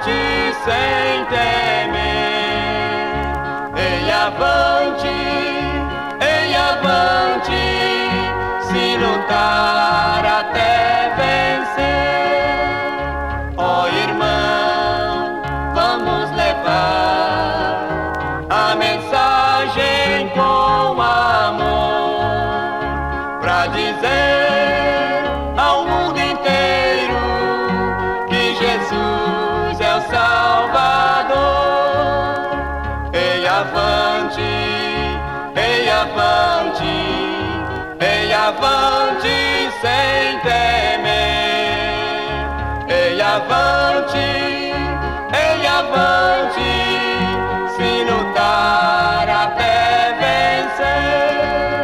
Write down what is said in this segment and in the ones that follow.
avante sem temer. Ei, avante, se lutar até vencer. Ó irmão, vamos levar a mensagem com amor, pra dizer ao mundo inteiro que Jesus é o Salvador. Ei, avante, ei, avante, ei, avante sem temer. Ei, avante, se lutar até vencer.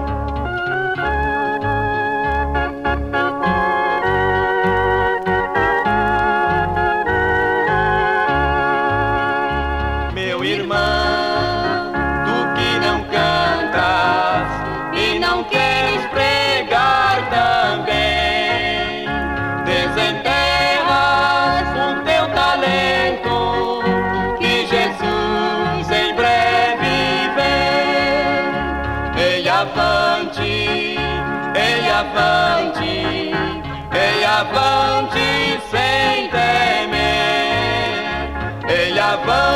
Meu irmão, tu que não cantas e não queres pregar também, desenterras o teu talento, que Jesus em breve vem. Ei, avante, ei, avante, ei, avante sem temer. Ei, avante,